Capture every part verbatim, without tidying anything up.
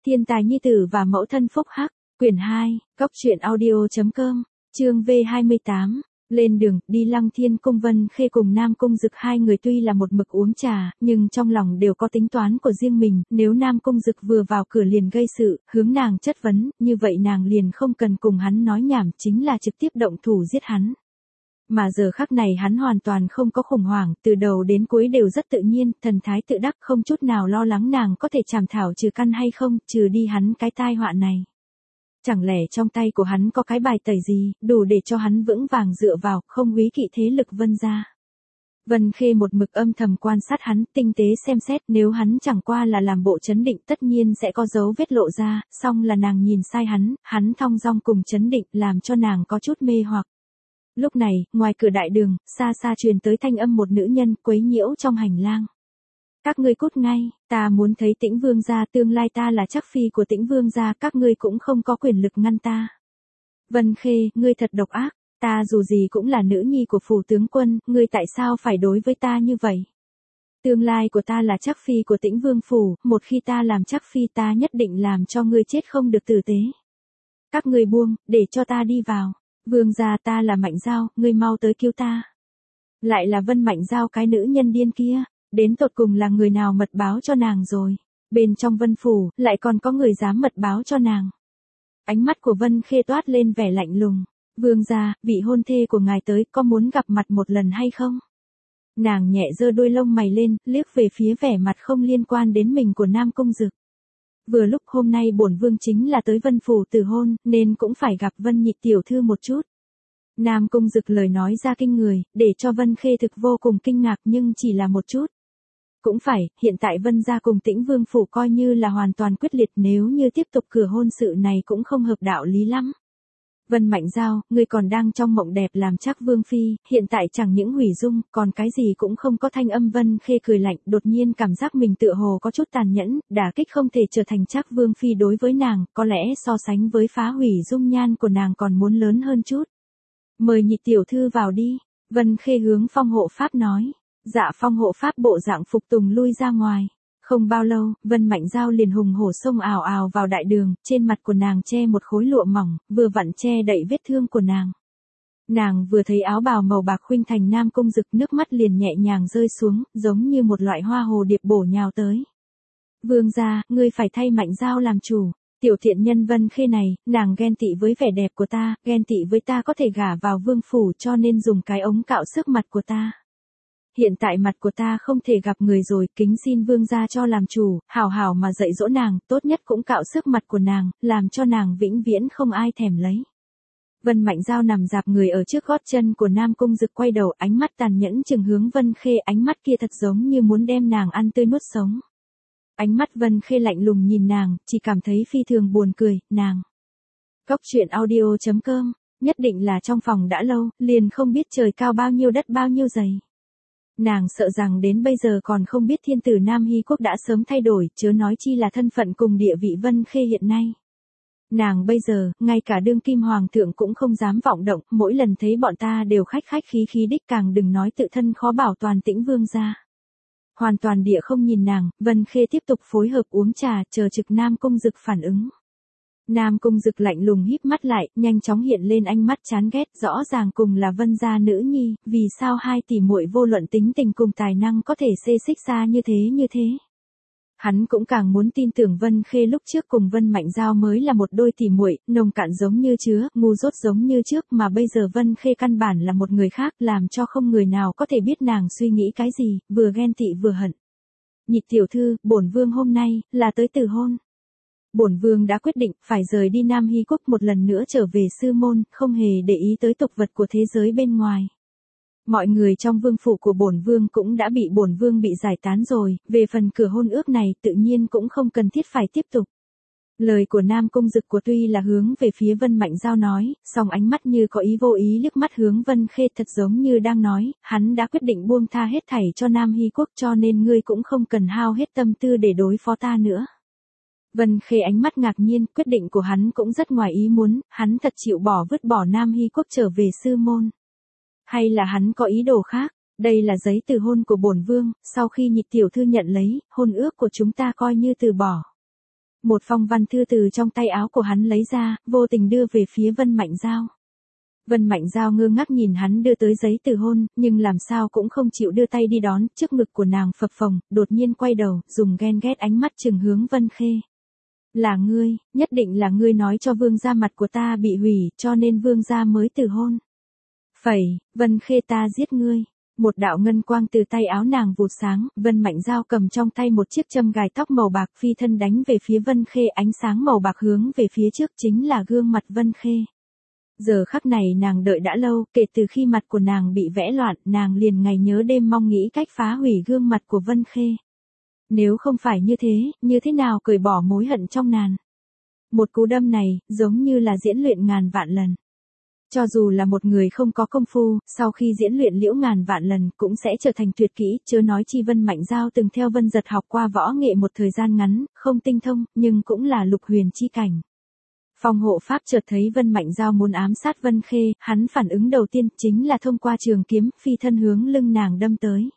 Thiên tài nhi tử và mẫu thân phúc hắc, quyển hai, góc truyện audio.com, chương V hai mươi tám, lên đường, đi Lăng Thiên Cung. Vân Khê cùng Nam Cung Dực hai người tuy là một mực uống trà, nhưng trong lòng đều có tính toán của riêng mình, nếu Nam Cung Dực vừa vào cửa liền gây sự, hướng nàng chất vấn, như vậy nàng liền không cần cùng hắn nói nhảm, chính là trực tiếp động thủ giết hắn. Mà giờ khắc này hắn hoàn toàn không có khủng hoảng, từ đầu đến cuối đều rất tự nhiên, thần thái tự đắc, không chút nào lo lắng nàng có thể chảm thảo trừ căn hay không, trừ đi hắn cái tai họa này. Chẳng lẽ trong tay của hắn có cái bài tẩy gì, đủ để cho hắn vững vàng dựa vào, không úy kỵ thế lực Vân gia. Vân Khê một mực âm thầm quan sát hắn, tinh tế xem xét, nếu hắn chẳng qua là làm bộ chấn định tất nhiên sẽ có dấu vết lộ ra, song là nàng nhìn sai hắn, hắn thong dong cùng chấn định, làm cho nàng có chút mê hoặc. Lúc này, ngoài cửa đại đường, xa xa truyền tới thanh âm một nữ nhân quấy nhiễu trong hành lang. Các ngươi cút ngay, ta muốn thấy Tĩnh Vương gia, tương lai ta là chắc phi của Tĩnh Vương gia, các ngươi cũng không có quyền lực ngăn ta. Vân Khê, ngươi thật độc ác, ta dù gì cũng là nữ nhi của phủ tướng quân, ngươi tại sao phải đối với ta như vậy? Tương lai của ta là chắc phi của Tĩnh Vương phủ, một khi ta làm chắc phi ta nhất định làm cho ngươi chết không được tử tế. Các ngươi buông, để cho ta đi vào. Vương gia, ta là Mạnh Giao, ngươi mau tới cứu ta. Lại là Vân Mạnh Giao, cái nữ nhân điên kia, đến tột cùng là người nào mật báo cho nàng rồi? Bên trong Vân phủ, lại còn có người dám mật báo cho nàng. Ánh mắt của Vân Khê toát lên vẻ lạnh lùng. Vương gia, vị hôn thê của ngài tới, có muốn gặp mặt một lần hay không? Nàng nhẹ giơ đôi lông mày lên, liếc về phía vẻ mặt không liên quan đến mình của Nam Cung Dực. Vừa lúc hôm nay bổn vương chính là tới Vân phủ từ hôn, nên cũng phải gặp Vân nhị tiểu thư một chút. Nam Cung Dực lời nói ra kinh người, để cho Vân Khê thực vô cùng kinh ngạc, nhưng chỉ là một chút. Cũng phải, hiện tại Vân gia cùng Tĩnh Vương phủ coi như là hoàn toàn quyết liệt, nếu như tiếp tục cửa hôn sự này cũng không hợp đạo lý lắm. Vân Mạnh Giao, ngươi còn đang trong mộng đẹp làm chắc vương phi, hiện tại chẳng những hủy dung, còn cái gì cũng không có. Thanh âm Vân Khê cười lạnh, đột nhiên cảm giác mình tựa hồ có chút tàn nhẫn, đả kích không thể trở thành chắc vương phi đối với nàng, có lẽ so sánh với phá hủy dung nhan của nàng còn muốn lớn hơn chút. Mời nhị tiểu thư vào đi, Vân Khê hướng Phong Hộ Pháp nói. Dạ Phong Hộ Pháp bộ dạng phục tùng lui ra ngoài. Không bao lâu, Vân Mạnh Giao liền hùng hổ xông ào ào vào đại đường, trên mặt của nàng che một khối lụa mỏng, vừa vặn che đậy vết thương của nàng. Nàng vừa thấy áo bào màu bạc khuynh thành Nam Cung Dực, nước mắt liền nhẹ nhàng rơi xuống, giống như một loại hoa hồ điệp bổ nhào tới. Vương gia, ngươi phải thay Mạnh Giao làm chủ. Tiểu thiện nhân Vân Khê này, nàng ghen tị với vẻ đẹp của ta, ghen tị với ta có thể gả vào vương phủ, cho nên dùng cái ống cạo xước mặt của ta. Hiện tại mặt của ta không thể gặp người rồi, kính xin vương gia cho làm chủ, hảo hảo mà dạy dỗ nàng, tốt nhất cũng cạo xước mặt của nàng, làm cho nàng vĩnh viễn không ai thèm lấy. Vân Mạnh Giao nằm dạp người ở trước gót chân của Nam Cung Dực, quay đầu, ánh mắt tàn nhẫn chừng hướng Vân Khê, ánh mắt kia thật giống như muốn đem nàng ăn tươi nuốt sống. Ánh mắt Vân Khê lạnh lùng nhìn nàng, chỉ cảm thấy phi thường buồn cười, nàng. Góc truyện audio.com, nhất định là trong phòng đã lâu, liền không biết trời cao bao nhiêu đất bao nhiêu dày. Nàng sợ rằng đến bây giờ còn không biết thiên tử Nam Hy Quốc đã sớm thay đổi, chớ nói chi là thân phận cùng địa vị Vân Khê hiện nay. Nàng bây giờ, ngay cả đương kim hoàng thượng cũng không dám vọng động, mỗi lần thấy bọn ta đều khách khách khí khí đích, càng đừng nói tự thân khó bảo toàn Tĩnh Vương gia. Hoàn toàn địa không nhìn nàng, Vân Khê tiếp tục phối hợp uống trà, chờ trực Nam Cung Dực phản ứng. Nam Cung Dực lạnh lùng híp mắt lại, nhanh chóng hiện lên ánh mắt chán ghét, rõ ràng cùng là Vân gia nữ nhi, vì sao hai tỷ muội vô luận tính tình cùng tài năng có thể xê xích xa như thế như thế. Hắn cũng càng muốn tin tưởng Vân Khê lúc trước cùng Vân Mạnh Giao mới là một đôi tỷ muội, nồng cạn giống như chứa, ngu dốt giống như trước, mà bây giờ Vân Khê căn bản là một người khác, làm cho không người nào có thể biết nàng suy nghĩ cái gì, vừa ghen tị vừa hận. Nhị tiểu thư, bổn vương hôm nay là tới từ hôn. Bổn vương đã quyết định phải rời đi Nam Hy Quốc, một lần nữa trở về sư môn, không hề để ý tới tục vật của thế giới bên ngoài. Mọi người trong vương phủ của bổn vương cũng đã bị bổn vương bị giải tán rồi, về phần cửa hôn ước này tự nhiên cũng không cần thiết phải tiếp tục. Lời của Nam Cung Dực của tuy là hướng về phía Vân Mạnh Giao nói, song ánh mắt như có ý vô ý liếc mắt hướng Vân Khê, thật giống như đang nói, hắn đã quyết định buông tha hết thảy cho Nam Hy Quốc, cho nên ngươi cũng không cần hao hết tâm tư để đối phó ta nữa. Vân Khê ánh mắt ngạc nhiên, quyết định của hắn cũng rất ngoài ý muốn, hắn thật chịu bỏ vứt bỏ Nam Hy Quốc trở về sư môn. Hay là hắn có ý đồ khác? Đây là giấy từ hôn của bổn vương, sau khi nhị tiểu thư nhận lấy, hôn ước của chúng ta coi như từ bỏ. Một phong văn thư từ trong tay áo của hắn lấy ra, vô tình đưa về phía Vân Mạnh Giao. Vân Mạnh Giao ngơ ngác nhìn hắn đưa tới giấy từ hôn, nhưng làm sao cũng không chịu đưa tay đi đón, trước ngực của nàng phập phồng, đột nhiên quay đầu, dùng ghen ghét ánh mắt trừng hướng Vân Khê. Là ngươi, nhất định là ngươi nói cho vương gia mặt của ta bị hủy, cho nên vương gia mới từ hôn. Phẩy, Vân Khê ta giết ngươi. Một đạo ngân quang từ tay áo nàng vụt sáng, Vân Mạnh Giao cầm trong tay một chiếc châm gài tóc màu bạc phi thân đánh về phía Vân Khê, ánh sáng màu bạc hướng về phía trước chính là gương mặt Vân Khê. Giờ khắc này nàng đợi đã lâu, kể từ khi mặt của nàng bị vẽ loạn, nàng liền ngày nhớ đêm mong nghĩ cách phá hủy gương mặt của Vân Khê. Nếu không phải như thế, như thế nào cởi bỏ mối hận trong nàng. Một cú đâm này, giống như là diễn luyện ngàn vạn lần. Cho dù là một người không có công phu, sau khi diễn luyện liễu ngàn vạn lần, cũng sẽ trở thành tuyệt kỹ, chớ nói chi Vân Mạnh Giao từng theo Vân Giật học qua võ nghệ một thời gian ngắn, không tinh thông, nhưng cũng là lục huyền chi cảnh. Phong hộ pháp chợt thấy Vân Mạnh Giao muốn ám sát Vân Khê, hắn phản ứng đầu tiên chính là thông qua trường kiếm, phi thân hướng lưng nàng đâm tới.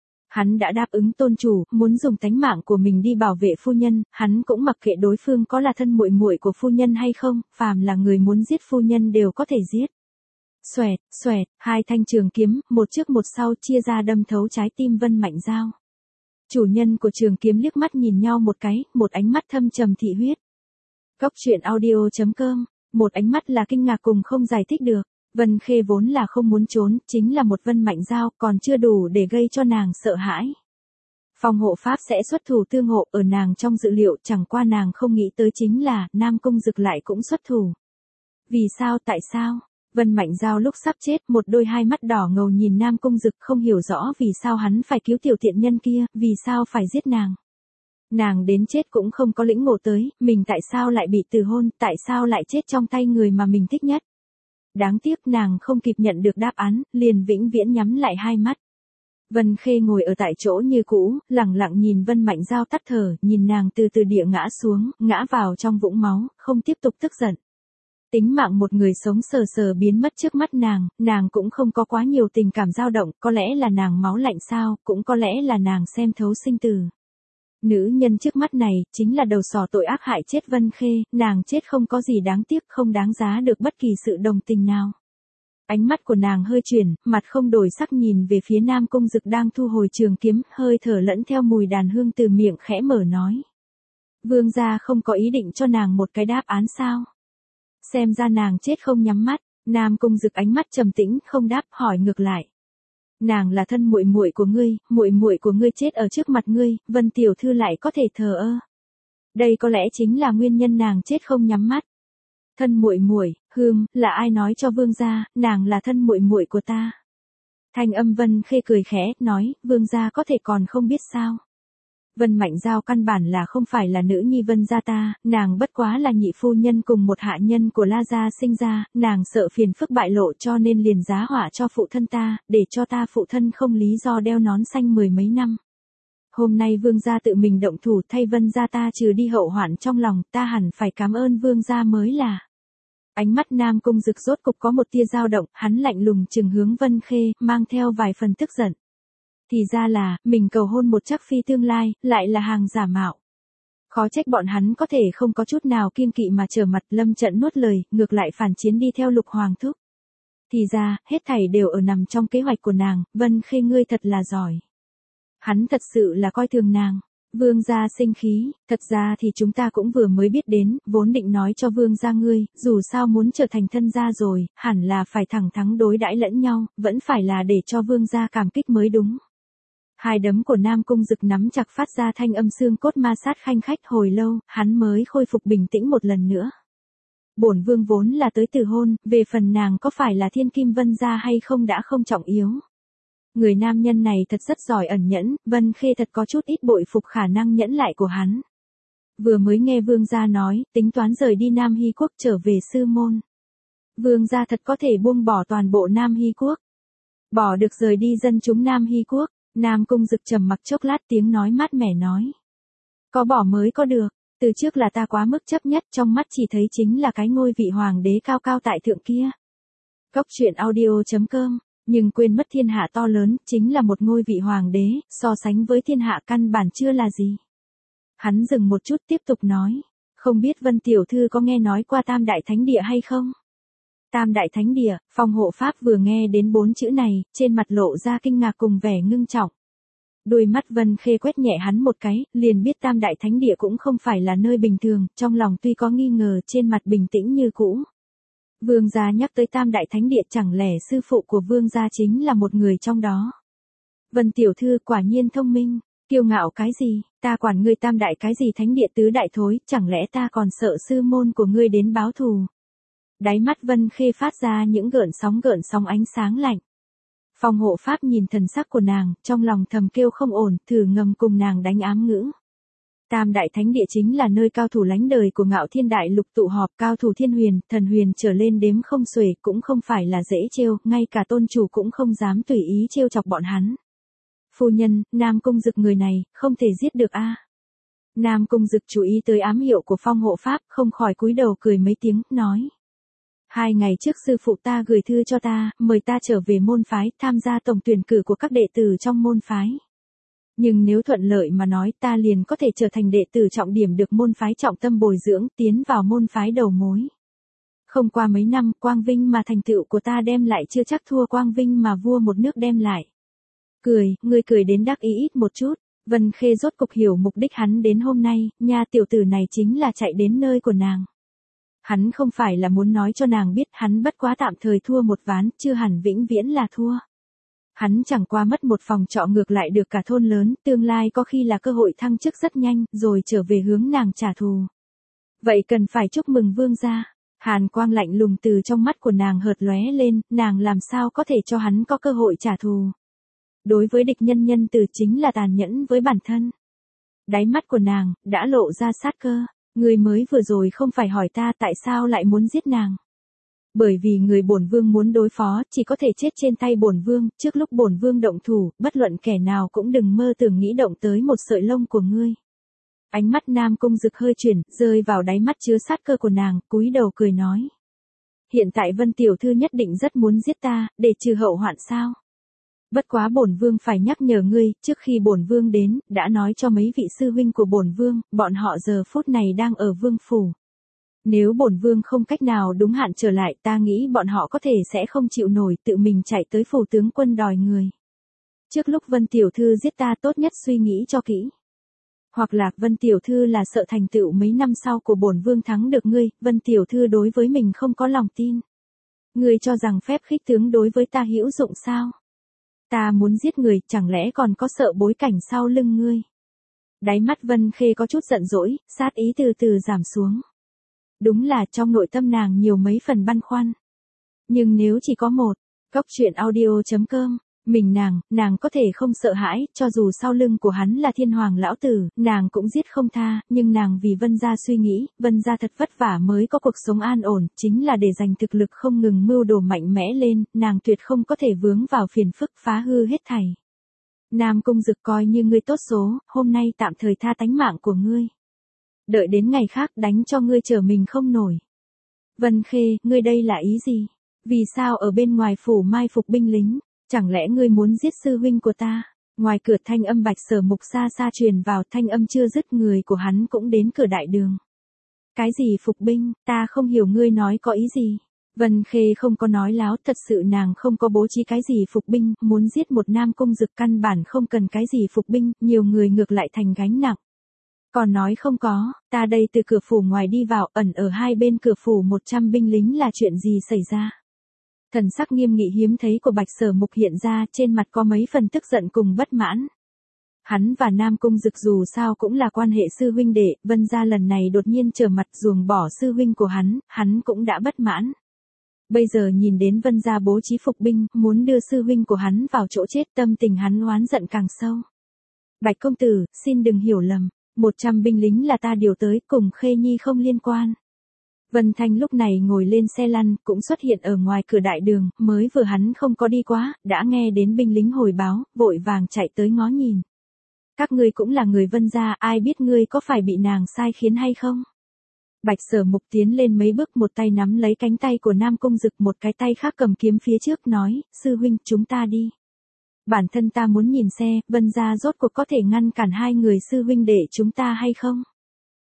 Hắn đã đáp ứng tôn chủ, muốn dùng tánh mạng của mình đi bảo vệ phu nhân, hắn cũng mặc kệ đối phương có là thân muội muội của phu nhân hay không, phàm là người muốn giết phu nhân đều có thể giết. Xoẹt, xoẹt, hai thanh trường kiếm, một trước một sau chia ra đâm thấu trái tim Vân Mạnh Giao. Chủ nhân của trường kiếm liếc mắt nhìn nhau một cái, một ánh mắt thâm trầm thị huyết. Cốc truyện audio chấm com, một ánh mắt là kinh ngạc cùng không giải thích được. Vân Khê vốn là không muốn trốn, chính là một Vân Mạnh Giao, còn chưa đủ để gây cho nàng sợ hãi. Phong hộ pháp sẽ xuất thủ tương hộ ở nàng trong dự liệu, chẳng qua nàng không nghĩ tới chính là, Nam Cung Dực lại cũng xuất thủ. Vì sao, tại sao? Vân Mạnh Giao lúc sắp chết, một đôi hai mắt đỏ ngầu nhìn Nam Cung Dực, không hiểu rõ vì sao hắn phải cứu tiểu tiện nhân kia, vì sao phải giết nàng. Nàng đến chết cũng không có lĩnh ngộ tới, mình tại sao lại bị từ hôn, tại sao lại chết trong tay người mà mình thích nhất. Đáng tiếc nàng không kịp nhận được đáp án, liền vĩnh viễn nhắm lại hai mắt. Vân Khê ngồi ở tại chỗ như cũ, lặng lặng nhìn Vân Mạnh Giao tắt thở, nhìn nàng từ từ địa ngã xuống, ngã vào trong vũng máu, không tiếp tục tức giận. Tính mạng một người sống sờ sờ biến mất trước mắt nàng, nàng cũng không có quá nhiều tình cảm dao động, có lẽ là nàng máu lạnh sao, cũng có lẽ là nàng xem thấu sinh tử. Nữ nhân trước mắt này, chính là đầu sỏ tội ác hại chết Vân Khê, nàng chết không có gì đáng tiếc, không đáng giá được bất kỳ sự đồng tình nào. Ánh mắt của nàng hơi chuyển, mặt không đổi sắc nhìn về phía Nam Cung Dực đang thu hồi trường kiếm, hơi thở lẫn theo mùi đàn hương từ miệng khẽ mở nói. Vương gia không có ý định cho nàng một cái đáp án sao? Xem ra nàng chết không nhắm mắt, Nam Cung Dực ánh mắt trầm tĩnh, không đáp, hỏi ngược lại. Nàng là thân muội muội của ngươi, muội muội của ngươi chết ở trước mặt ngươi, Vân tiểu thư lại có thể thờ ơ. Đây có lẽ chính là nguyên nhân nàng chết không nhắm mắt. Thân muội muội, hừm, là ai nói cho vương gia, nàng là thân muội muội của ta. Thanh âm Vân Khê cười khẽ, nói, vương gia có thể còn không biết sao. Vân Mạnh Giao căn bản là không phải là nữ nhi Vân gia ta, nàng bất quá là nhị phu nhân cùng một hạ nhân của La gia sinh ra, nàng sợ phiền phức bại lộ cho nên liền giá họa cho phụ thân ta, để cho ta phụ thân không lý do đeo nón xanh mười mấy năm. Hôm nay vương gia tự mình động thủ thay Vân gia ta trừ đi hậu hoạn trong lòng, ta hẳn phải cảm ơn vương gia mới là. Ánh mắt Nam Cung Dực rốt cục có một tia dao động, hắn lạnh lùng trừng hướng Vân Khê, mang theo vài phần tức giận. Thì ra là, mình cầu hôn một trắc phi tương lai, lại là hàng giả mạo. Khó trách bọn hắn có thể không có chút nào kiêng kỵ mà trở mặt lâm trận nuốt lời, ngược lại phản chiến đi theo Lục Hoàng thúc. Thì ra, hết thảy đều ở nằm trong kế hoạch của nàng, Vân Khê ngươi thật là giỏi. Hắn thật sự là coi thường nàng. Vương gia sinh khí, thật ra thì chúng ta cũng vừa mới biết đến, vốn định nói cho vương gia ngươi, dù sao muốn trở thành thân gia rồi, hẳn là phải thẳng thắn đối đãi lẫn nhau, vẫn phải là để cho vương gia cảm kích mới đúng. Hai đấm của Nam Cung Dực nắm chặt phát ra thanh âm xương cốt ma sát khanh khách hồi lâu, hắn mới khôi phục bình tĩnh một lần nữa. Bổn vương vốn là tới từ hôn, về phần nàng có phải là thiên kim Vân gia hay không đã không trọng yếu. Người nam nhân này thật rất giỏi ẩn nhẫn, Vân Khê thật có chút ít bội phục khả năng nhẫn lại của hắn. Vừa mới nghe vương gia nói, tính toán rời đi Nam Hy Quốc trở về sư môn. Vương gia thật có thể buông bỏ toàn bộ Nam Hy Quốc. Bỏ được rời đi dân chúng Nam Hy Quốc. Nam Cung Dực trầm mặc chốc lát tiếng nói mát mẻ nói. Có bỏ mới có được, từ trước là ta quá mức chấp nhất trong mắt chỉ thấy chính là cái ngôi vị hoàng đế cao cao tại thượng kia. Cốc truyện audio chấm com, nhưng quên mất thiên hạ to lớn, chính là một ngôi vị hoàng đế, so sánh với thiên hạ căn bản chưa là gì. Hắn dừng một chút tiếp tục nói, Không biết Vân tiểu thư có nghe nói qua Tam Đại Thánh Địa hay không? Tam Đại Thánh Địa, Phong Hộ Pháp vừa nghe đến bốn chữ này, trên mặt lộ ra kinh ngạc cùng vẻ ngưng trọng. Đôi mắt Vân Khê quét nhẹ hắn một cái, liền biết Tam Đại Thánh Địa cũng không phải là nơi bình thường, trong lòng tuy có nghi ngờ, trên mặt bình tĩnh như cũ. Vương gia nhắc tới Tam Đại Thánh Địa, chẳng lẽ sư phụ của Vương gia chính là một người trong đó? Vân tiểu thư quả nhiên thông minh, kiêu ngạo cái gì, ta quản ngươi Tam Đại cái gì Thánh Địa tứ đại thối, chẳng lẽ ta còn sợ sư môn của ngươi đến báo thù? Đáy mắt Vân Khê phát ra những gợn sóng gợn sóng ánh sáng lạnh. Phong Hộ Pháp nhìn thần sắc của nàng, trong lòng thầm kêu không ổn, thử ngầm cùng nàng đánh ám ngữ. Tam Đại Thánh Địa chính là nơi cao thủ lánh đời của Ngạo Thiên Đại Lục tụ họp, cao thủ thiên huyền, thần huyền trở lên đếm không xuể, cũng không phải là dễ trêu, ngay cả tôn chủ cũng không dám tùy ý trêu chọc bọn hắn. Phu nhân, Nam Cung Dực người này, không thể giết được a. Nam Cung Dực chú ý tới ám hiệu của Phong Hộ Pháp, không khỏi cúi đầu cười mấy tiếng, nói. Hai ngày trước sư phụ ta gửi thư cho ta, mời ta trở về môn phái, tham gia tổng tuyển cử của các đệ tử trong môn phái. Nhưng nếu thuận lợi mà nói, ta liền có thể trở thành đệ tử trọng điểm được môn phái trọng tâm bồi dưỡng, tiến vào môn phái đầu mối. Không qua mấy năm, quang vinh mà thành tựu của ta đem lại chưa chắc thua quang vinh mà vua một nước đem lại. Cười, ngươi cười đến đắc ý ít một chút. Vân Khê rốt cục hiểu mục đích hắn đến hôm nay, nha tiểu tử này chính là chạy đến nơi của nàng. Hắn không phải là muốn nói cho nàng biết hắn bất quá tạm thời thua một ván, chưa hẳn vĩnh viễn là thua. Hắn chẳng qua mất một phòng trọ ngược lại được cả thôn lớn, tương lai có khi là cơ hội thăng chức rất nhanh, rồi trở về hướng nàng trả thù. Vậy cần phải chúc mừng vương gia. Hàn quang lạnh lùng từ trong mắt của nàng hợt lóe lên, nàng làm sao có thể cho hắn có cơ hội trả thù. Đối với địch nhân nhân từ chính là tàn nhẫn với bản thân. Đáy mắt của nàng, đã lộ ra sát cơ. Người mới vừa rồi không phải hỏi ta tại sao lại muốn giết nàng. Bởi vì người bổn vương muốn đối phó, chỉ có thể chết trên tay bổn vương, trước lúc bổn vương động thủ, bất luận kẻ nào cũng đừng mơ tưởng nghĩ động tới một sợi lông của ngươi. Ánh mắt Nam Cung Dực hơi chuyển, rơi vào đáy mắt chứa sát cơ của nàng, cúi đầu cười nói. Hiện tại Vân tiểu thư nhất định rất muốn giết ta, để trừ hậu hoạn sao? Bất quá bổn vương phải nhắc nhở ngươi, trước khi bổn vương đến, đã nói cho mấy vị sư huynh của bổn vương, bọn họ giờ phút này đang ở vương phủ. Nếu bổn vương không cách nào đúng hạn trở lại, ta nghĩ bọn họ có thể sẽ không chịu nổi, tự mình chạy tới phủ tướng quân đòi người. Trước lúc Vân tiểu thư giết ta, tốt nhất suy nghĩ cho kỹ. Hoặc là Vân tiểu thư là sợ thành tựu mấy năm sau của bổn vương thắng được ngươi, Vân tiểu thư đối với mình không có lòng tin. Ngươi cho rằng phép khích tướng đối với ta hữu dụng sao? Ta muốn giết người, chẳng lẽ còn có sợ bối cảnh sau lưng ngươi? Đáy mắt Vân Khê có chút giận dỗi, sát ý từ từ giảm xuống. Đúng là trong nội tâm nàng nhiều mấy phần băn khoăn. Nhưng nếu chỉ có một, Cốc truyện audio chấm com, mình nàng, nàng có thể không sợ hãi, cho dù sau lưng của hắn là thiên hoàng lão tử, nàng cũng giết không tha, nhưng nàng vì Vân gia suy nghĩ, Vân gia thật vất vả mới có cuộc sống an ổn, chính là để dành thực lực không ngừng mưu đồ mạnh mẽ lên, nàng tuyệt không có thể vướng vào phiền phức phá hư hết thảy. Nam Cung Dực coi như ngươi tốt số, hôm nay tạm thời tha tánh mạng của ngươi. Đợi đến ngày khác đánh cho ngươi trở mình không nổi. Vân Khê, ngươi đây là ý gì? Vì sao ở bên ngoài phủ mai phục binh lính? Chẳng lẽ ngươi muốn giết sư huynh của ta? Ngoài cửa thanh âm Bạch Sở Mục xa xa truyền vào, thanh âm chưa dứt, người của hắn cũng đến cửa đại đường. Cái gì phục binh, ta không hiểu ngươi nói có ý gì. Vân Khê không có nói láo, thật sự nàng không có bố trí cái gì phục binh, muốn giết một Nam Cung Dực căn bản không cần cái gì phục binh, nhiều người ngược lại thành gánh nặng. Còn nói không có, ta đây từ cửa phủ ngoài đi vào, ẩn ở hai bên cửa phủ một trăm binh lính là chuyện gì xảy ra? Thần sắc nghiêm nghị hiếm thấy của Bạch Sở Mục hiện ra, trên mặt có mấy phần tức giận cùng bất mãn. Hắn và Nam Cung Dực dù sao cũng là quan hệ sư huynh đệ, Vân gia lần này đột nhiên trở mặt ruồng bỏ sư huynh của hắn, hắn cũng đã bất mãn. Bây giờ nhìn đến Vân gia bố trí phục binh, muốn đưa sư huynh của hắn vào chỗ chết, tâm tình hắn oán giận càng sâu. Bạch công tử, xin đừng hiểu lầm, một trăm binh lính là ta điều tới, cùng Khê Nhi không liên quan. Vân Thanh lúc này ngồi lên xe lăn, cũng xuất hiện ở ngoài cửa đại đường, mới vừa hắn không có đi quá, đã nghe đến binh lính hồi báo, vội vàng chạy tới ngó nhìn. Các ngươi cũng là người Vân gia, ai biết ngươi có phải bị nàng sai khiến hay không? Bạch Sở Mục tiến lên mấy bước, một tay nắm lấy cánh tay của Nam Cung Dực, một cái tay khác cầm kiếm phía trước, nói, sư huynh, chúng ta đi. Bản thân ta muốn nhìn xe, Vân gia rốt cuộc có thể ngăn cản hai người sư huynh đệ chúng ta hay không?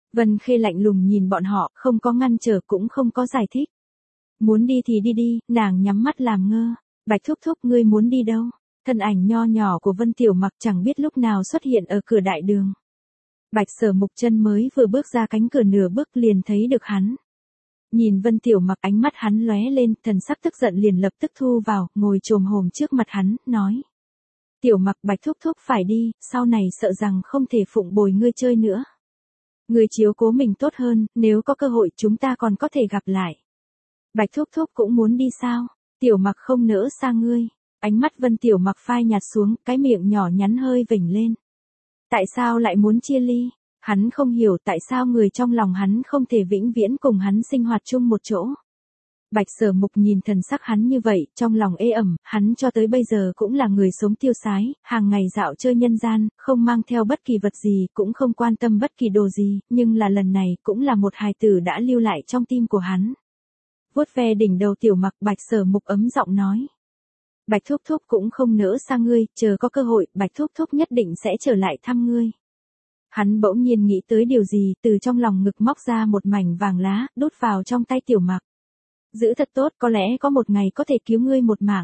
Vân Khê lạnh lùng nhìn bọn họ, không có ngăn trở cũng không có giải thích. Muốn đi thì đi đi, nàng nhắm mắt làm ngơ. Bạch thúc thúc ngươi muốn đi đâu? Thân ảnh nho nhỏ của Vân Tiểu Mặc chẳng biết lúc nào xuất hiện ở cửa đại đường. Bạch Sở Mục chân mới vừa bước ra cánh cửa nửa bước liền thấy được hắn. Nhìn Vân Tiểu Mặc, ánh mắt hắn lóe lên, thần sắc tức giận liền lập tức thu vào, ngồi chồm hổm trước mặt hắn, nói. Tiểu Mặc, Bạch thúc thúc phải đi, sau này sợ rằng không thể phụng bồi ngươi chơi nữa. Ngươi chiếu cố mình tốt hơn, nếu có cơ hội chúng ta còn có thể gặp lại. Bạch thúc thúc cũng muốn đi sao? Tiểu Mặc không nỡ xa ngươi. Ánh mắt Vân Tiểu Mặc phai nhạt xuống, cái miệng nhỏ nhắn hơi vểnh lên. Tại sao lại muốn chia ly? Hắn không hiểu tại sao người trong lòng hắn không thể vĩnh viễn cùng hắn sinh hoạt chung một chỗ. Bạch Sở Mục nhìn thần sắc hắn như vậy, trong lòng ê ẩm, hắn cho tới bây giờ cũng là người sống tiêu sái, hàng ngày dạo chơi nhân gian, không mang theo bất kỳ vật gì, cũng không quan tâm bất kỳ đồ gì, nhưng là lần này cũng là một hài tử đã lưu lại trong tim của hắn. Vuốt ve đỉnh đầu Tiểu Mặc, Bạch Sở Mục ấm giọng nói. Bạch thúc thúc cũng không nỡ xa ngươi, chờ có cơ hội, Bạch thúc thúc nhất định sẽ trở lại thăm ngươi. Hắn bỗng nhiên nghĩ tới điều gì, từ trong lòng ngực móc ra một mảnh vàng lá, đút vào trong tay Tiểu Mặc. Giữ thật tốt, có lẽ có một ngày có thể cứu ngươi một mạng.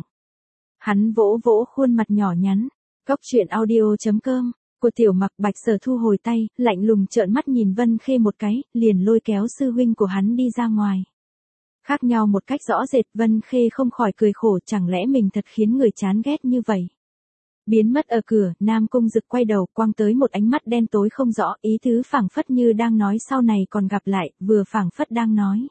Hắn vỗ vỗ khuôn mặt nhỏ nhắn. Góc truyện audio chấm com của Tiểu Mặc. Bạch Sở thu hồi tay, lạnh lùng trợn mắt nhìn Vân Khê một cái, liền lôi kéo sư huynh của hắn đi ra ngoài. Khác nhau một cách rõ rệt, Vân Khê không khỏi cười khổ, chẳng lẽ mình thật khiến người chán ghét như vậy. Biến mất ở cửa, Nam Cung Dực quay đầu, quăng tới một ánh mắt đen tối không rõ, ý tứ phảng phất như đang nói sau này còn gặp lại, vừa phảng phất đang nói.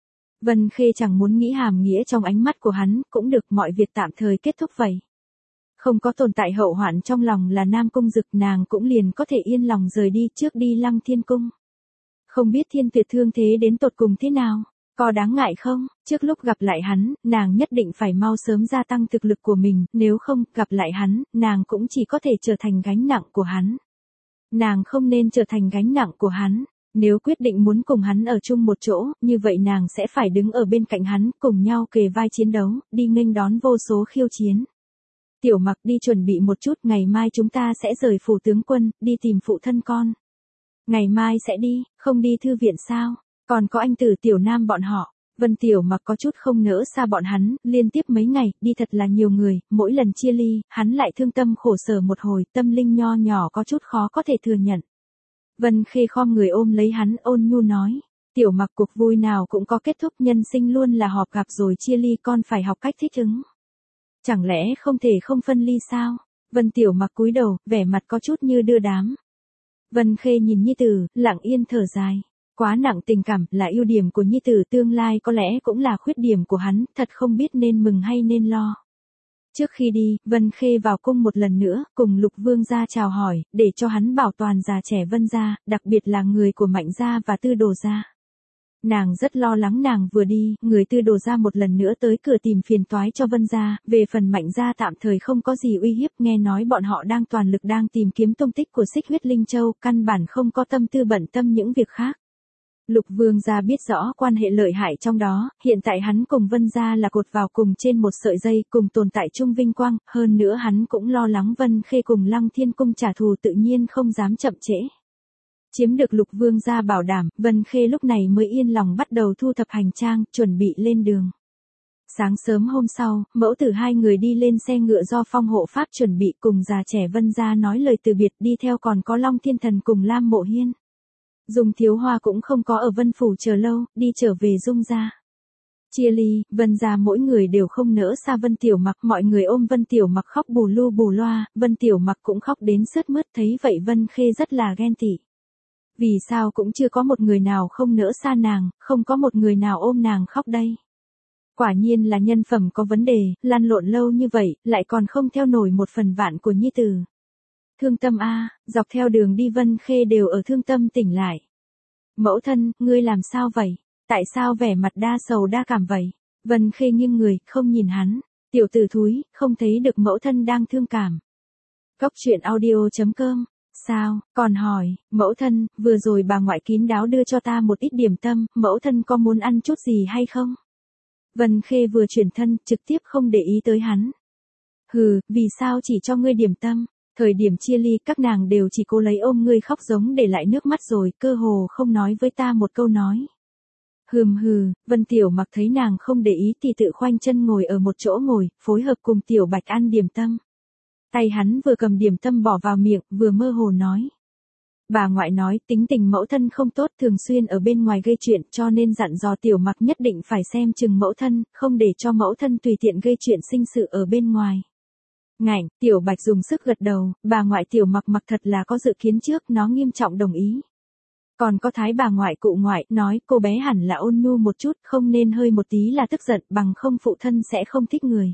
Vân Khê chẳng muốn nghĩ hàm nghĩa trong ánh mắt của hắn, cũng được, mọi việc tạm thời kết thúc vậy. Không có tồn tại hậu hoạn trong lòng là Nam Cung Dực, nàng cũng liền có thể yên lòng rời đi, trước đi Lăng Thiên Cung. Không biết Thiên Tuyệt thương thế đến tột cùng thế nào, có đáng ngại không? Trước lúc gặp lại hắn, nàng nhất định phải mau sớm gia tăng thực lực của mình, nếu không, gặp lại hắn, nàng cũng chỉ có thể trở thành gánh nặng của hắn. Nàng không nên trở thành gánh nặng của hắn. Nếu quyết định muốn cùng hắn ở chung một chỗ, như vậy nàng sẽ phải đứng ở bên cạnh hắn, cùng nhau kề vai chiến đấu, đi nghênh đón vô số khiêu chiến. Tiểu Mặc, đi chuẩn bị một chút, ngày mai chúng ta sẽ rời phủ tướng quân, đi tìm phụ thân con. Ngày mai sẽ đi, không đi thư viện sao? Còn có anh tử Tiểu Nam bọn họ. Vân Tiểu Mặc có chút không nỡ xa bọn hắn, liên tiếp mấy ngày, đi thật là nhiều người, mỗi lần chia ly, hắn lại thương tâm khổ sở một hồi, tâm linh nho nhỏ có chút khó có thể thừa nhận. Vân Khê khom người ôm lấy hắn, ôn nhu nói. Tiểu Mặc, cuộc vui nào cũng có kết thúc, nhân sinh luôn là họp gặp rồi chia ly, con phải học cách thích ứng. Chẳng lẽ không thể không phân ly sao? Vân Tiểu Mặc cúi đầu, vẻ mặt có chút như đưa đám. Vân Khê nhìn nhi tử, lặng yên thở dài. Quá nặng tình cảm, là ưu điểm của nhi tử, tương lai có lẽ cũng là khuyết điểm của hắn, thật không biết nên mừng hay nên lo. Trước khi đi, Vân Khê vào cung một lần nữa, cùng Lục Vương gia chào hỏi, để cho hắn bảo toàn già trẻ Vân gia, đặc biệt là người của Mạnh gia và Tư Đồ gia. Nàng rất lo lắng nàng vừa đi, người Tư Đồ gia một lần nữa tới cửa tìm phiền toái cho Vân gia, về phần Mạnh gia tạm thời không có gì uy hiếp, nghe nói bọn họ đang toàn lực đang tìm kiếm tung tích của Xích Huyết Linh Châu, căn bản không có tâm tư bận tâm những việc khác. Lục Vương gia biết rõ quan hệ lợi hại trong đó, hiện tại hắn cùng Vân gia là cột vào cùng trên một sợi dây, cùng tồn tại chung vinh quang, hơn nữa hắn cũng lo lắng Vân Khê cùng Lăng Thiên Cung trả thù, tự nhiên không dám chậm trễ. Chiếm được Lục Vương gia bảo đảm, Vân Khê lúc này mới yên lòng bắt đầu thu thập hành trang, chuẩn bị lên đường. Sáng sớm hôm sau, mẫu tử hai người đi lên xe ngựa do Phong hộ pháp chuẩn bị, cùng già trẻ Vân gia nói lời từ biệt, đi theo còn có Long Thiên Thần cùng Lam Mộ Hiên. Dung Thiếu Hoa cũng không có ở Vân phủ chờ lâu, đi trở về Dung gia. Chia ly, Vân gia mỗi người đều không nỡ xa Vân Tiểu Mặc, mọi người ôm Vân Tiểu Mặc khóc bù lu bù loa, Vân Tiểu Mặc cũng khóc đến sướt mướt, thấy vậy Vân Khê rất là ghen tị. Vì sao cũng chưa có một người nào không nỡ xa nàng, không có một người nào ôm nàng khóc đây. Quả nhiên là nhân phẩm có vấn đề, lăn lộn lâu như vậy, lại còn không theo nổi một phần vạn của nhi tử. Thương tâm a, dọc theo đường đi Vân Khê đều ở thương tâm tỉnh lại. Mẫu thân, ngươi làm sao vậy? Tại sao vẻ mặt đa sầu đa cảm vậy? Vân Khê nghiêng người, không nhìn hắn. Tiểu tử thúi, không thấy được mẫu thân đang thương cảm. Góc truyện audio chấm com. Sao, còn hỏi, mẫu thân, vừa rồi bà ngoại kín đáo đưa cho ta một ít điểm tâm, mẫu thân có muốn ăn chút gì hay không? Vân Khê vừa chuyển thân, trực tiếp không để ý tới hắn. Hừ, vì sao chỉ cho ngươi điểm tâm? Thời điểm chia ly các nàng đều chỉ cố lấy ôm ngươi khóc giống để lại nước mắt rồi, cơ hồ không nói với ta một câu nói. Hừm hừ, Vân Tiểu Mặc thấy nàng không để ý thì tự khoanh chân ngồi ở một chỗ ngồi, phối hợp cùng Tiểu Bạch ăn điểm tâm. Tay hắn vừa cầm điểm tâm bỏ vào miệng, vừa mơ hồ nói. Bà ngoại nói tính tình mẫu thân không tốt, thường xuyên ở bên ngoài gây chuyện, cho nên dặn dò Tiểu Mặc nhất định phải xem chừng mẫu thân, không để cho mẫu thân tùy tiện gây chuyện sinh sự ở bên ngoài. Ngảnh, Tiểu Bạch dùng sức gật đầu, bà ngoại Tiểu Mặc mặc thật là có dự kiến trước, nó nghiêm trọng đồng ý. Còn có thái bà ngoại cụ ngoại, nói cô bé hẳn là ôn nhu một chút, không nên hơi một tí là tức giận, bằng không phụ thân sẽ không thích người.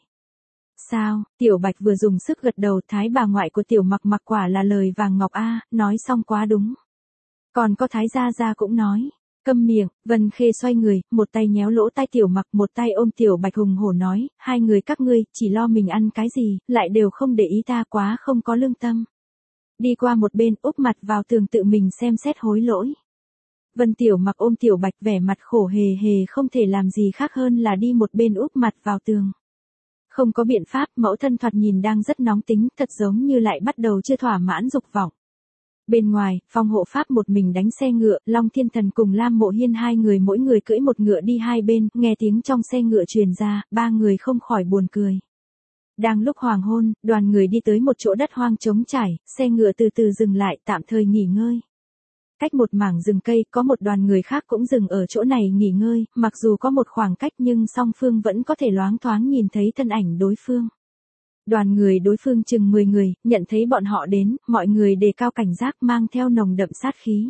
Sao, Tiểu Bạch vừa dùng sức gật đầu, thái bà ngoại của Tiểu Mặc mặc quả là lời vàng ngọc a, nói xong quá đúng. Còn có thái gia gia cũng nói. Câm miệng, Vân Khê xoay người, một tay nhéo lỗ tai Tiểu Mặc, một tay ôm Tiểu Bạch hùng hổ nói, hai người các ngươi, chỉ lo mình ăn cái gì, lại đều không để ý ta, quá không có lương tâm. Đi qua một bên, úp mặt vào tường tự mình xem xét hối lỗi. Vân Tiểu Mặc ôm Tiểu Bạch vẻ mặt khổ hề hề, không thể làm gì khác hơn là đi một bên úp mặt vào tường. Không có biện pháp, mẫu thân thoạt nhìn đang rất nóng tính, thật giống như lại bắt đầu chưa thỏa mãn dục vọng. Bên ngoài, Phong Hộ Pháp một mình đánh xe ngựa, Long Thiên Thần cùng Lam Mộ Hiên hai người mỗi người cưỡi một ngựa đi hai bên, nghe tiếng trong xe ngựa truyền ra, ba người không khỏi buồn cười. Đang lúc hoàng hôn, đoàn người đi tới một chỗ đất hoang trống trải, xe ngựa từ từ dừng lại, tạm thời nghỉ ngơi. Cách một mảng rừng cây, có một đoàn người khác cũng dừng ở chỗ này nghỉ ngơi, mặc dù có một khoảng cách nhưng song phương vẫn có thể loáng thoáng nhìn thấy thân ảnh đối phương. Đoàn người đối phương chừng mười người, nhận thấy bọn họ đến, mọi người đề cao cảnh giác, mang theo nồng đậm sát khí.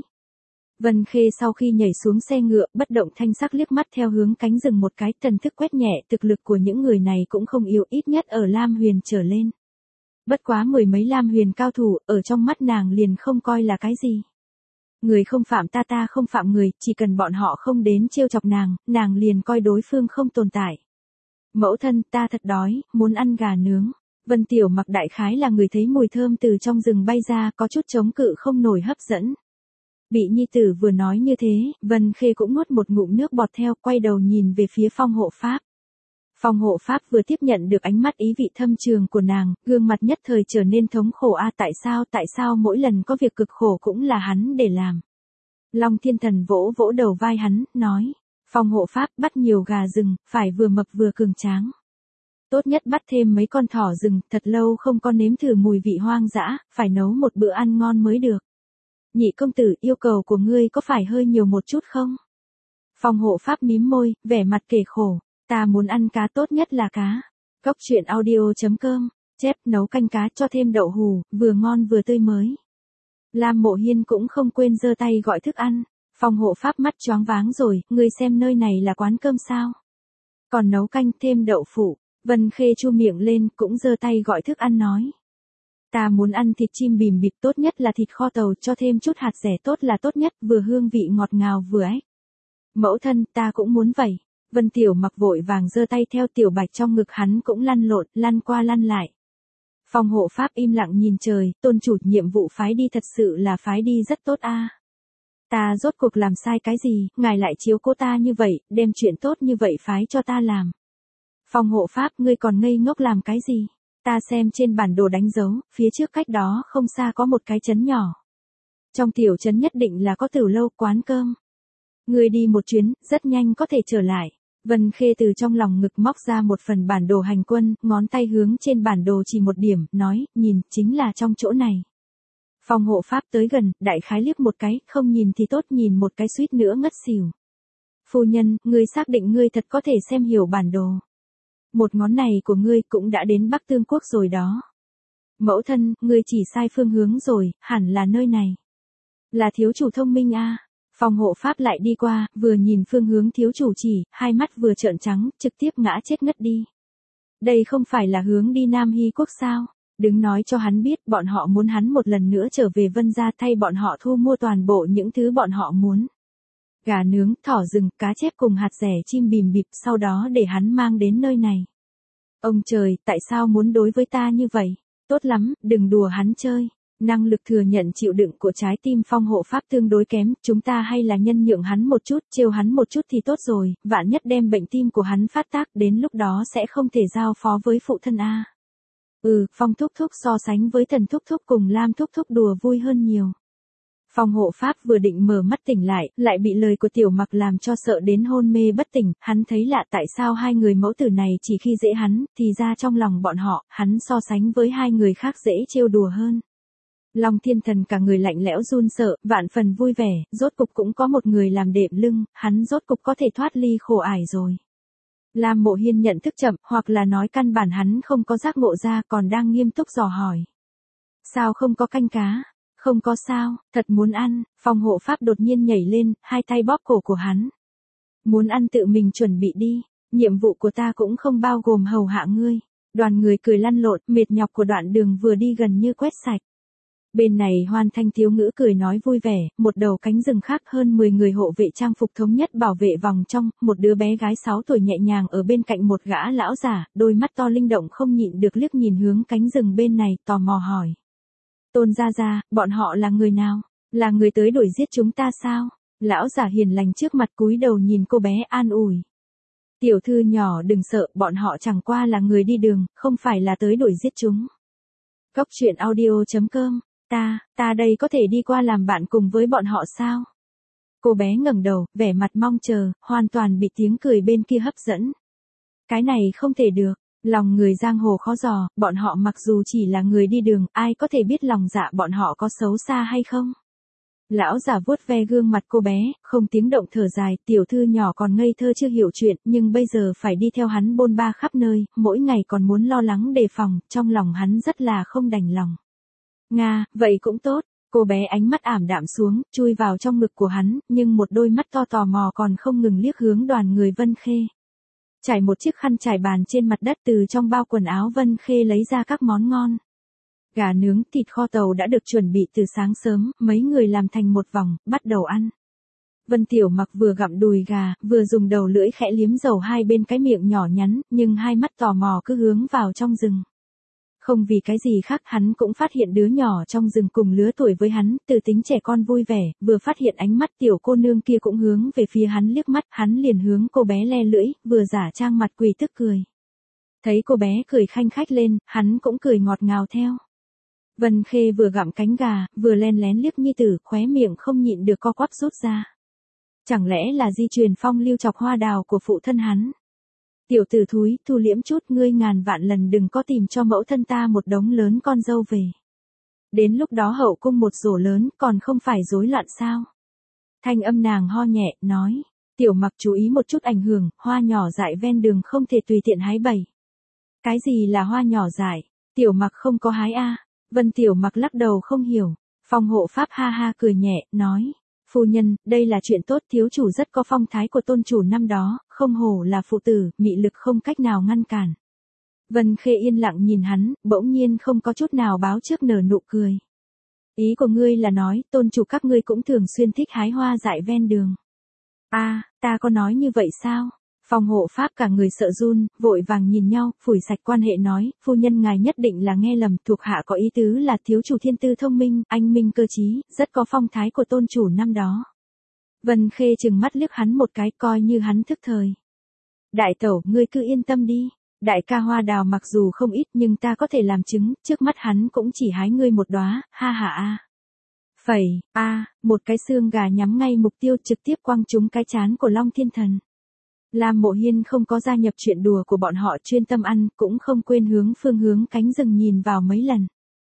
Vân Khê sau khi nhảy xuống xe ngựa, bất động thanh sắc liếc mắt theo hướng cánh rừng một cái, thần thức quét nhẹ, thực lực của những người này cũng không yếu, ít nhất ở Lam Huyền trở lên. Bất quá mười mấy Lam Huyền cao thủ, ở trong mắt nàng liền không coi là cái gì. Người không phạm ta, ta không phạm người, chỉ cần bọn họ không đến trêu chọc nàng, nàng liền coi đối phương không tồn tại. Mẫu thân, ta thật đói, muốn ăn gà nướng. Vân Tiểu Mặc đại khái là người thấy mùi thơm từ trong rừng bay ra, có chút chống cự không nổi hấp dẫn. Bị nhi tử vừa nói như thế, Vân Khê cũng nuốt một ngụm nước bọt theo, quay đầu nhìn về phía Phong Hộ Pháp. Phong Hộ Pháp vừa tiếp nhận được ánh mắt ý vị thâm trường của nàng, gương mặt nhất thời trở nên thống khổ a, tại sao, tại sao mỗi lần có việc cực khổ cũng là hắn để làm. Long Thiên Thần vỗ vỗ đầu vai hắn, nói, Phong Hộ Pháp bắt nhiều gà rừng, phải vừa mập vừa cường tráng. Tốt nhất bắt thêm mấy con thỏ rừng, thật lâu không có nếm thử mùi vị hoang dã, phải nấu một bữa ăn ngon mới được. Nhị công tử, yêu cầu của ngươi có phải hơi nhiều một chút không? Phong Hộ Pháp mím môi, vẻ mặt kể khổ, ta muốn ăn cá, tốt nhất là cá. Góc truyện audio chấm com, chép nấu canh cá cho thêm đậu hù, vừa ngon vừa tươi mới. Lam Mộ Hiên cũng không quên giơ tay gọi thức ăn. Phong Hộ Pháp mắt choáng váng rồi, ngươi xem nơi này là quán cơm sao? Còn nấu canh thêm đậu phụ. Vân Khê chu miệng lên, cũng giơ tay gọi thức ăn nói. Ta muốn ăn thịt chim bìm bịp, tốt nhất là thịt kho tàu, cho thêm chút hạt rẻ tốt là tốt nhất, vừa hương vị ngọt ngào vừa ếch. Mẫu thân, ta cũng muốn vậy. Vân Tiểu Mặc vội vàng giơ tay theo Tiểu Bạch trong ngực hắn cũng lăn lộn, lăn qua lăn lại. Phong Hộ Pháp im lặng nhìn trời, tôn chủ, nhiệm vụ phái đi thật sự là phái đi rất tốt a. Ta rốt cuộc làm sai cái gì, ngài lại chiếu cố ta như vậy, đem chuyện tốt như vậy phái cho ta làm. Phong Hộ Pháp, ngươi còn ngây ngốc làm cái gì? Ta xem trên bản đồ đánh dấu, phía trước cách đó không xa có một cái trấn nhỏ. Trong tiểu trấn nhất định là có tử lâu, quán cơm. Ngươi đi một chuyến, rất nhanh có thể trở lại. Vân Khê từ trong lòng ngực móc ra một phần bản đồ hành quân, ngón tay hướng trên bản đồ chỉ một điểm, nói, nhìn, chính là trong chỗ này. Phong Hộ Pháp tới gần, đại khái liếc một cái, không nhìn thì tốt, nhìn một cái suýt nữa ngất xỉu. Phu nhân, ngươi xác định ngươi thật có thể xem hiểu bản đồ. Một ngón này của ngươi cũng đã đến Bắc Tương Quốc rồi đó. Mẫu thân, ngươi chỉ sai phương hướng rồi, hẳn là nơi này. Là thiếu chủ thông minh a. Phong Hộ Pháp lại đi qua, vừa nhìn phương hướng thiếu chủ chỉ, hai mắt vừa trợn trắng, trực tiếp ngã chết ngất đi. Đây không phải là hướng đi Nam Hy Quốc sao? Đừng nói cho hắn biết, bọn họ muốn hắn một lần nữa trở về Vân gia, thay bọn họ thu mua toàn bộ những thứ bọn họ muốn. Gà nướng, thỏ rừng, cá chép cùng hạt rẻ chim bìm bịp, sau đó để hắn mang đến nơi này. Ông trời, tại sao muốn đối với ta như vậy? Tốt lắm, đừng đùa hắn chơi. Năng lực thừa nhận chịu đựng của trái tim Phong Hộ Pháp tương đối kém, chúng ta hay là nhân nhượng hắn một chút, trêu hắn một chút thì tốt rồi, vạn nhất đem bệnh tim của hắn phát tác, đến lúc đó sẽ không thể giao phó với phụ thân a. Ừ, Phong thúc thúc so sánh với Tần thúc thúc cùng Lam thúc thúc đùa vui hơn nhiều. Phong hộ pháp vừa định mở mắt tỉnh lại, lại bị lời của Tiểu Mặc làm cho sợ đến hôn mê bất tỉnh, hắn thấy lạ tại sao hai người mẫu tử này chỉ khi dễ hắn, thì ra trong lòng bọn họ, hắn so sánh với hai người khác dễ trêu đùa hơn. Long Thiên Thần cả người lạnh lẽo run sợ, vạn phần vui vẻ, rốt cục cũng có một người làm đệm lưng, hắn rốt cục có thể thoát ly khổ ải rồi. Lam Mộ Hiên nhận thức chậm, hoặc là nói căn bản hắn không có giác ngộ ra, còn đang nghiêm túc dò hỏi. Sao không có canh cá? Không có sao, thật muốn ăn. Phong hộ pháp đột nhiên nhảy lên, hai tay bóp cổ của hắn. Muốn ăn tự mình chuẩn bị đi, nhiệm vụ của ta cũng không bao gồm hầu hạ ngươi. Đoàn người cười lăn lộn, mệt nhọc của đoạn đường vừa đi gần như quét sạch. Bên này Hoan Thanh thiếu ngữ cười nói vui vẻ, một đầu cánh rừng khác hơn mười người hộ vệ trang phục thống nhất bảo vệ vòng trong, một đứa bé gái sáu tuổi nhẹ nhàng ở bên cạnh một gã lão giả, đôi mắt to linh động không nhịn được liếc nhìn hướng cánh rừng bên này, tò mò hỏi. Tôn gia gia, bọn họ là người nào? Là người tới đuổi giết chúng ta sao? Lão giả hiền lành trước mặt cúi đầu nhìn cô bé an ủi. Tiểu thư nhỏ đừng sợ, bọn họ chẳng qua là người đi đường, không phải là tới đuổi giết chúng. Cốc truyện audio chấm com. Ta, ta đây có thể đi qua làm bạn cùng với bọn họ sao? Cô bé ngẩng đầu, vẻ mặt mong chờ, hoàn toàn bị tiếng cười bên kia hấp dẫn. Cái này không thể được, lòng người giang hồ khó dò, bọn họ mặc dù chỉ là người đi đường, ai có thể biết lòng dạ bọn họ có xấu xa hay không? Lão giả vuốt ve gương mặt cô bé, không tiếng động thở dài, tiểu thư nhỏ còn ngây thơ chưa hiểu chuyện, nhưng bây giờ phải đi theo hắn bôn ba khắp nơi, mỗi ngày còn muốn lo lắng đề phòng, trong lòng hắn rất là không đành lòng. Nga, vậy cũng tốt, cô bé ánh mắt ảm đạm xuống, chui vào trong ngực của hắn, nhưng một đôi mắt to tò mò còn không ngừng liếc hướng đoàn người Vân Khê. Trải một chiếc khăn trải bàn trên mặt đất, từ trong bao quần áo Vân Khê lấy ra các món ngon. Gà nướng, thịt kho tàu đã được chuẩn bị từ sáng sớm, mấy người làm thành một vòng, bắt đầu ăn. Vân Tiểu Mặc vừa gặm đùi gà, vừa dùng đầu lưỡi khẽ liếm dầu hai bên cái miệng nhỏ nhắn, nhưng hai mắt tò mò cứ hướng vào trong rừng. Không vì cái gì khác, hắn cũng phát hiện đứa nhỏ trong rừng cùng lứa tuổi với hắn, từ tính trẻ con vui vẻ, vừa phát hiện ánh mắt tiểu cô nương kia cũng hướng về phía hắn liếc mắt, hắn liền hướng cô bé le lưỡi, vừa giả trang mặt quỷ tức cười. Thấy cô bé cười khanh khách lên, hắn cũng cười ngọt ngào theo. Vân Khê vừa gặm cánh gà, vừa len lén liếc nhi tử, khóe miệng không nhịn được co quắp rút ra. Chẳng lẽ là di truyền phong lưu chọc hoa đào của phụ thân hắn? Tiểu tử thúi, thu liễm chút, ngươi ngàn vạn lần đừng có tìm cho mẫu thân ta một đống lớn con dâu về. Đến lúc đó hậu cung một rổ lớn, còn không phải rối loạn sao? Thanh âm nàng ho nhẹ, nói. Tiểu Mặc chú ý một chút ảnh hưởng, hoa nhỏ dại ven đường không thể tùy tiện hái bày. Cái gì là hoa nhỏ dại? Tiểu Mặc không có hái a. Vân Tiểu Mặc lắc đầu không hiểu. Phong hộ pháp ha ha cười nhẹ, nói. Phu nhân, đây là chuyện tốt, thiếu chủ rất có phong thái của tôn chủ năm đó, không hổ là phụ tử, mị lực không cách nào ngăn cản. Vân Khê yên lặng nhìn hắn, bỗng nhiên không có chút nào báo trước nở nụ cười. Ý của ngươi là nói, tôn chủ các ngươi cũng thường xuyên thích hái hoa dại ven đường. A, à, ta có nói như vậy sao? Phong hộ pháp cả người sợ run, vội vàng nhìn nhau, phủi sạch quan hệ nói, phu nhân ngài nhất định là nghe lầm, thuộc hạ có ý tứ là thiếu chủ thiên tư thông minh, anh minh cơ trí, rất có phong thái của tôn chủ năm đó. Vân Khê trừng mắt liếc hắn một cái, coi như hắn thức thời. Đại tẩu, ngươi cứ yên tâm đi, đại ca hoa đào mặc dù không ít nhưng ta có thể làm chứng, trước mắt hắn cũng chỉ hái ngươi một đóa, ha ha a. Phẩy, a, một cái xương gà nhắm ngay mục tiêu trực tiếp quăng trúng cái trán của Long Thiên Thần. Lam Mộ Hiên không có gia nhập chuyện đùa của bọn họ, chuyên tâm ăn, cũng không quên hướng phương hướng cánh rừng nhìn vào mấy lần.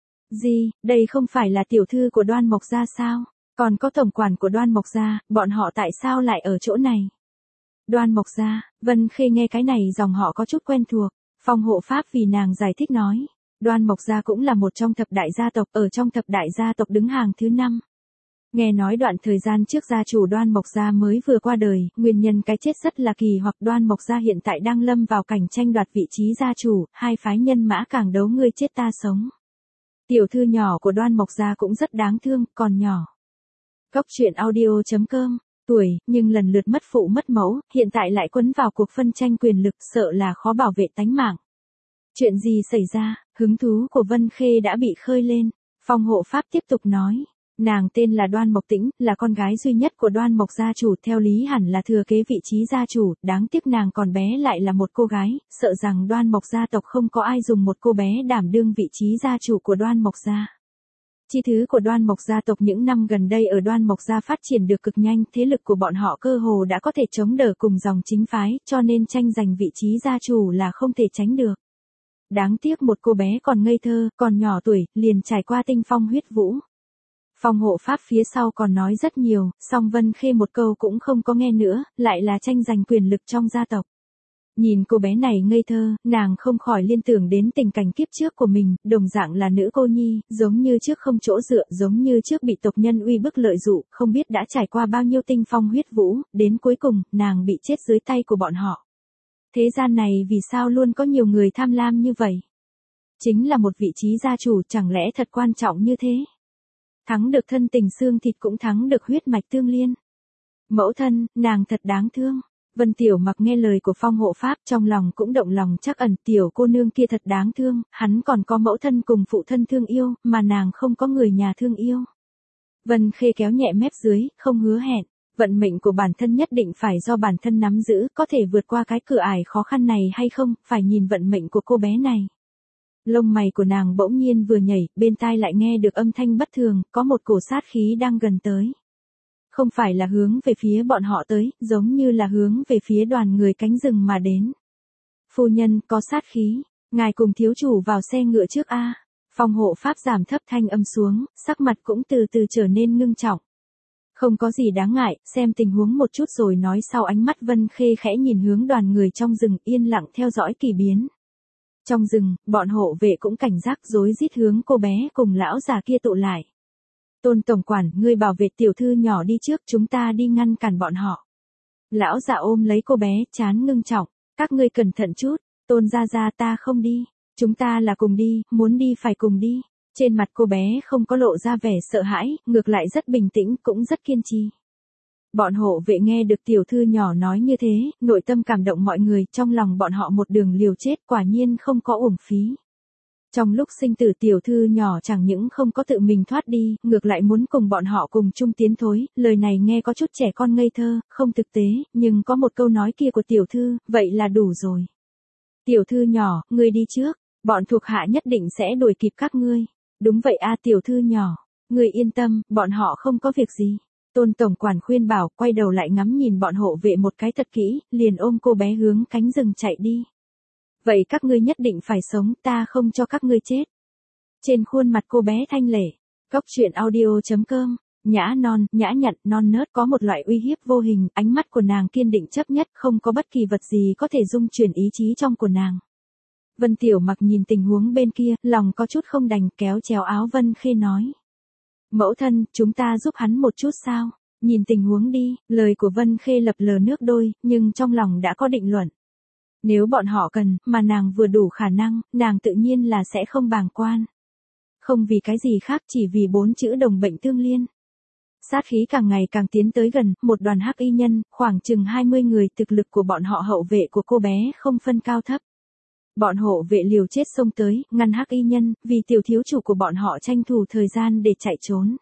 Gì, đây không phải là tiểu thư của Đoan Mộc Gia sao? Còn có tổng quản của Đoan Mộc Gia, bọn họ tại sao lại ở chỗ này? Đoan Mộc Gia, Vân Khê nghe cái này dòng họ có chút quen thuộc. Phong hộ pháp vì nàng giải thích nói. Đoan Mộc Gia cũng là một trong thập đại gia tộc, ở trong thập đại gia tộc đứng hàng thứ năm. Nghe nói đoạn thời gian trước gia chủ Đoan Mộc Gia mới vừa qua đời, nguyên nhân cái chết rất là kỳ hoặc Đoan Mộc Gia hiện tại đang lâm vào cảnh tranh đoạt vị trí gia chủ, hai phái nhân mã càng đấu ngươi chết ta sống. Tiểu thư nhỏ của Đoan Mộc Gia cũng rất đáng thương, còn nhỏ. Cốc truyện audio chấm com, tuổi, nhưng lần lượt mất phụ mất mẫu, hiện tại lại quấn vào cuộc phân tranh quyền lực, sợ là khó bảo vệ tánh mạng. Chuyện gì xảy ra, hứng thú của Vân Khê đã bị khơi lên, Phong hộ pháp tiếp tục nói. Nàng tên là Đoan Mộc Tĩnh, là con gái duy nhất của Đoan Mộc gia chủ, theo lý hẳn là thừa kế vị trí gia chủ, đáng tiếc nàng còn bé lại là một cô gái, sợ rằng Đoan Mộc gia tộc không có ai dùng một cô bé đảm đương vị trí gia chủ của Đoan Mộc gia. Chi thứ của Đoan Mộc gia tộc những năm gần đây ở Đoan Mộc gia phát triển được cực nhanh, thế lực của bọn họ cơ hồ đã có thể chống đỡ cùng dòng chính phái, cho nên tranh giành vị trí gia chủ là không thể tránh được. Đáng tiếc một cô bé còn ngây thơ, còn nhỏ tuổi, liền trải qua tinh phong huyết vũ. Phong hộ pháp phía sau còn nói rất nhiều, song Vân Khê một câu cũng không có nghe nữa, lại là tranh giành quyền lực trong gia tộc. Nhìn cô bé này ngây thơ, nàng không khỏi liên tưởng đến tình cảnh kiếp trước của mình, đồng dạng là nữ cô nhi, giống như trước không chỗ dựa, giống như trước bị tộc nhân uy bức lợi dụ, không biết đã trải qua bao nhiêu tinh phong huyết vũ, đến cuối cùng, nàng bị chết dưới tay của bọn họ. Thế gian này vì sao luôn có nhiều người tham lam như vậy? Chính là một vị trí gia chủ chẳng lẽ thật quan trọng như thế? Thắng được thân tình xương thịt cũng thắng được huyết mạch tương liên. Mẫu thân, nàng thật đáng thương. Vân Tiểu Mặc nghe lời của Phong hộ pháp trong lòng cũng động lòng chắc ẩn tiểu cô nương kia thật đáng thương, hắn còn có mẫu thân cùng phụ thân thương yêu, mà nàng không có người nhà thương yêu. Vân Khê kéo nhẹ mép dưới, không hứa hẹn, vận mệnh của bản thân nhất định phải do bản thân nắm giữ, có thể vượt qua cái cửa ải khó khăn này hay không, phải nhìn vận mệnh của cô bé này. Lông mày của nàng bỗng nhiên vừa nhảy, bên tai lại nghe được âm thanh bất thường, có một cổ sát khí đang gần tới. Không phải là hướng về phía bọn họ tới, giống như là hướng về phía đoàn người cánh rừng mà đến. Phu nhân, có sát khí, ngài cùng thiếu chủ vào xe ngựa trước a. Phong hộ pháp giảm thấp thanh âm xuống, sắc mặt cũng từ từ trở nên ngưng trọng. Không có gì đáng ngại, xem tình huống một chút rồi nói sau. Ánh mắt Vân Khê khẽ nhìn hướng đoàn người trong rừng, yên lặng theo dõi kỳ biến. Trong rừng, bọn hộ vệ cũng cảnh giác rối rít hướng cô bé cùng lão già kia tụ lại. Tôn tổng quản, ngươi bảo vệ tiểu thư nhỏ đi trước, chúng ta đi ngăn cản bọn họ. Lão già ôm lấy cô bé, trán ngưng trọng, các ngươi cẩn thận chút, Tôn gia gia ta không đi, chúng ta là cùng đi, muốn đi phải cùng đi. Trên mặt cô bé không có lộ ra vẻ sợ hãi, ngược lại rất bình tĩnh, cũng rất kiên trì. Bọn hộ vệ nghe được tiểu thư nhỏ nói như thế, nội tâm cảm động mọi người, trong lòng bọn họ một đường liều chết quả nhiên không có uổng phí. Trong lúc sinh tử tiểu thư nhỏ chẳng những không có tự mình thoát đi, ngược lại muốn cùng bọn họ cùng chung tiến thối, lời này nghe có chút trẻ con ngây thơ, không thực tế, nhưng có một câu nói kia của tiểu thư, vậy là đủ rồi. Tiểu thư nhỏ, ngươi đi trước, bọn thuộc hạ nhất định sẽ đuổi kịp các ngươi. Đúng vậy a tiểu thư nhỏ, ngươi yên tâm, bọn họ không có việc gì. Tôn tổng quản khuyên bảo, quay đầu lại ngắm nhìn bọn hộ vệ một cái thật kỹ, liền ôm cô bé hướng cánh rừng chạy đi. Vậy các ngươi nhất định phải sống, ta không cho các ngươi chết. Trên khuôn mặt cô bé thanh lệ, Góc truyện audio chấm com, nhã non, nhã nhặn, non nớt có một loại uy hiếp vô hình, ánh mắt của nàng kiên định chấp nhất, không có bất kỳ vật gì có thể dung chuyển ý chí trong của nàng. Vân Tiểu Mặc nhìn tình huống bên kia, lòng có chút không đành, kéo chéo áo Vân Khê nói. Mẫu thân, chúng ta giúp hắn một chút sao? Nhìn tình huống đi, lời của Vân Khê lập lờ nước đôi, nhưng trong lòng đã có định luận. Nếu bọn họ cần, mà nàng vừa đủ khả năng, nàng tự nhiên là sẽ không bàng quan. Không vì cái gì khác, chỉ vì bốn chữ đồng bệnh tương liên. Sát khí càng ngày càng tiến tới gần, một đoàn hắc y nhân, khoảng chừng hai mươi người, thực lực của bọn họ hậu vệ của cô bé không phân cao thấp. Bọn hộ vệ liều chết xông tới, ngăn hắc y nhân, vì tiểu thiếu chủ của bọn họ tranh thủ thời gian để chạy trốn.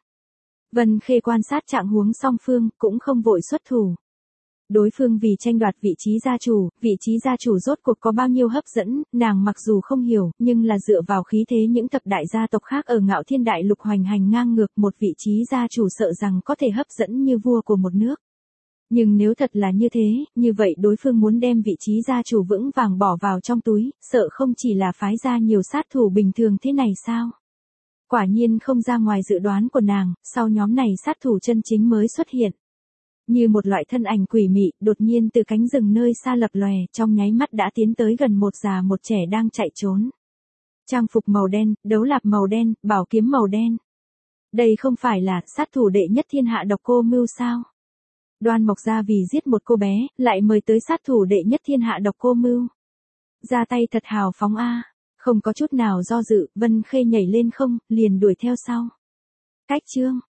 Vân Khê quan sát trạng huống song phương, cũng không vội xuất thủ. Đối phương vì tranh đoạt vị trí gia chủ, vị trí gia chủ rốt cuộc có bao nhiêu hấp dẫn, nàng mặc dù không hiểu, nhưng là dựa vào khí thế những thập đại gia tộc khác ở Ngạo Thiên Đại Lục hoành hành ngang ngược, một vị trí gia chủ sợ rằng có thể hấp dẫn như vua của một nước. Nhưng nếu thật là như thế, như vậy đối phương muốn đem vị trí gia chủ vững vàng bỏ vào trong túi, sợ không chỉ là phái ra nhiều sát thủ bình thường thế này sao? Quả nhiên không ra ngoài dự đoán của nàng, sau nhóm này sát thủ chân chính mới xuất hiện. Như một loại thân ảnh quỷ mị, đột nhiên từ cánh rừng nơi xa lập lòe, trong nháy mắt đã tiến tới gần một già một trẻ đang chạy trốn. Trang phục màu đen, đấu lạp màu đen, bảo kiếm màu đen. Đây không phải là sát thủ đệ nhất thiên hạ Độc Cô Mưu sao? Đoan Mộc gia vì giết một cô bé, lại mời tới sát thủ đệ nhất thiên hạ Độc Cô Mưu. Ra tay thật hào phóng a, không có chút nào do dự, Vân Khê nhảy lên không, liền đuổi theo sau. Cách chương